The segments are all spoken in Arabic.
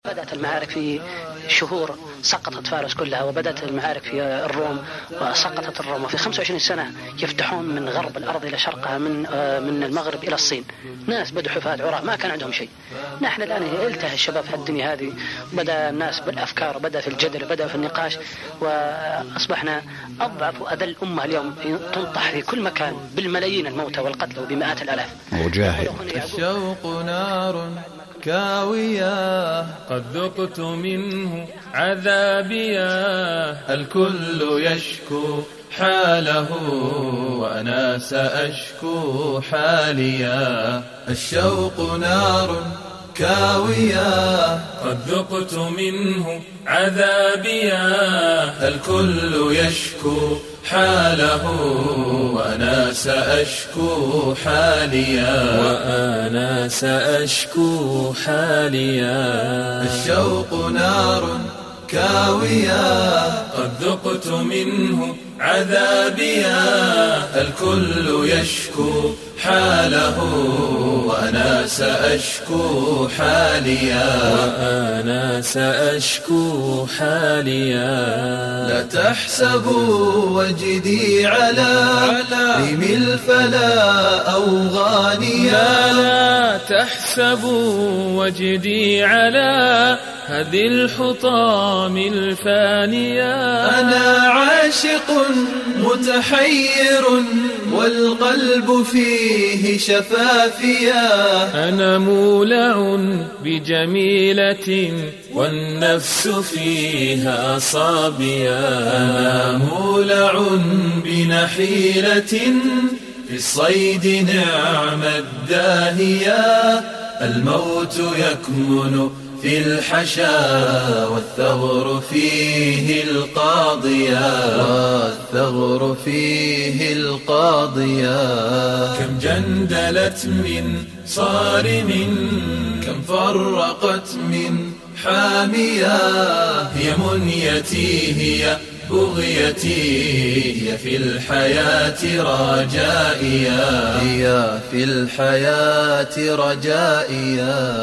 بدأت المعارك في شهور سقطت فارس كلها، وبدأت المعارك في الروم وسقطت الروم، وفي 25 سنة يفتحون من غرب الأرض إلى شرقها، من المغرب إلى الصين. ناس بدوا حفاة عراة ما كان عندهم شيء. نحن الآن التهى الشباب في الدنيا هذه، بدأ الناس بالأفكار، بدأ في الجدل، بدأ في النقاش، وأصبحنا أضعف وأذل أمة اليوم تنطح في كل مكان بالملايين الموتى والقتل وبمئات الآلاف. مجاهد. الشوق نار كاوية قد ذقت منه عذابيا، الكل يشكو حاله وأنا سأشكو حاليا. الشوق نار كاوية قد ذقت منه عذابيا، الكل يشكو حاله وأنا سأشكو حاليا. وأنا سأشكو حاليا. الشوق نار كاوية قد ذقت منه عذابيا، الكل يشكو حاله وأنا سأشكو حاليا. وأنا سأشكو حاليا. لا تحسبوا وجدي على ريم الفلا أو غانيا، لا تحسبوا وجدي على هذه الحطام الفانية. أنا عاشق متحير والقلب فيه شفافيا، أنا مولع بجميلة والنفس فيها صابية. أنا مولع بنحيلة في الصيد نعم الداهية، الموت يكمن في الحشا والثغر فيه القاضية، والثغر فيه القاضية. كم جندلت من صارم، كم فرقت من حامية، هي منيتي هي بغيتي، هي في الحياة رجائيا، هي في الحياة رجائيا.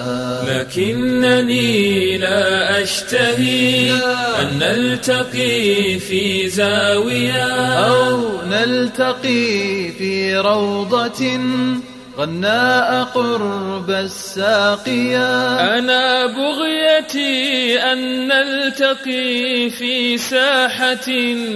لكنني لا أشتهي أن نلتقي في زاوية، أو نلتقي في روضة غناء قرب الساقية. أنا بغيتي أن نلتقي في ساحة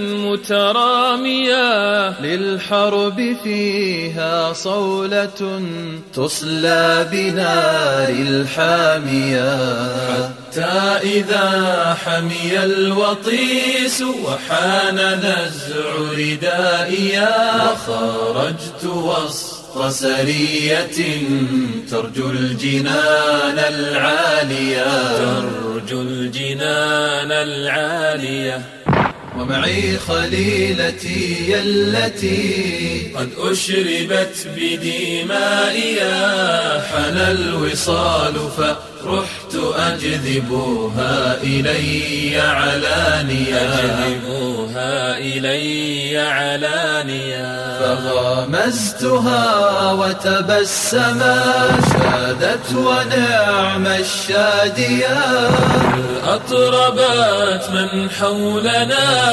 مترامية، للحرب فيها صولة تصلى بنار الحامية، حتى إذا حمي الوطيس وحان نزع ردائيا، وخرجت وسط سرية ترجو الجنان العالية، ترجو الجنان العالية. ومعي خليلتي التي قد أشربت بدمائيا، حان الوصال فرحت أجذبها إلي علانيا، أجذبها إلي علانيا. فغمزتها وتبسما شادت ونعم الشادية، أطربت من حولنا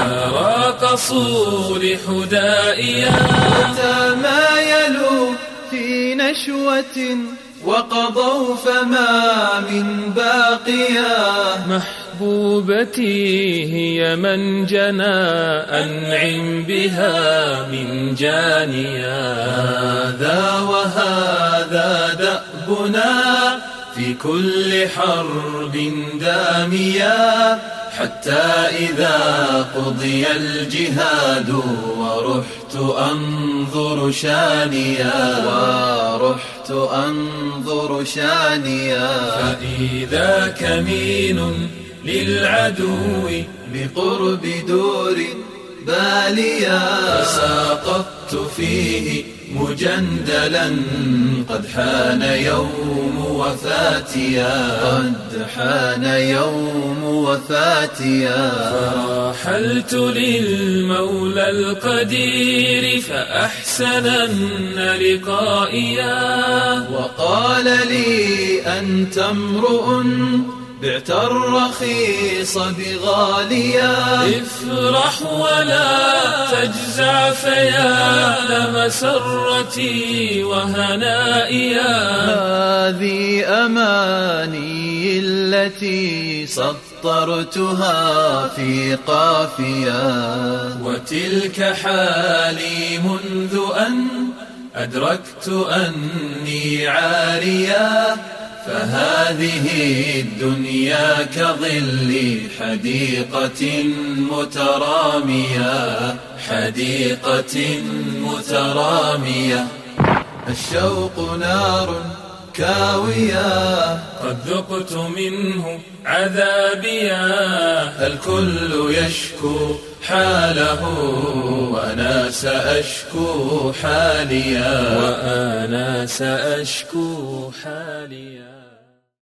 راقصوا لحدائيا، وتمايلوا في نشوة وقضوا فما من باقيا. محبوبتي هي من جنى أنعم بها من جانيا، هذا وهذا دأبنا في كل حرب دامية، حتى إذا قضي الجهاد ورحت أنظر شانيا، ورحت أنظر شانيا. فإذا كمين للعدو بقرب دور باليا، فساقطت فيه مجندلا قد حان يوم وفاتيا، قد حان يوم وفاتيا. فرحلت للمولى القدير فأحسنن لقائيا، وقال لي أنت امرؤ بعت الرخيص بغاليا. افرح ولا تجزع فيا لمسرتي وهنائيا. هذه أماني التي سطرتها في قافية، وتلك حالي منذ أن أدركت أني عارية. فهذه الدنيا كظل حديقة مترامية، حديقة مترامية. الشوق نار كاوية، قد ذقت منه عذابيا. الكل يشكو حاله وأنا سأشكو حاليا، وأنا سأشكو حاليا.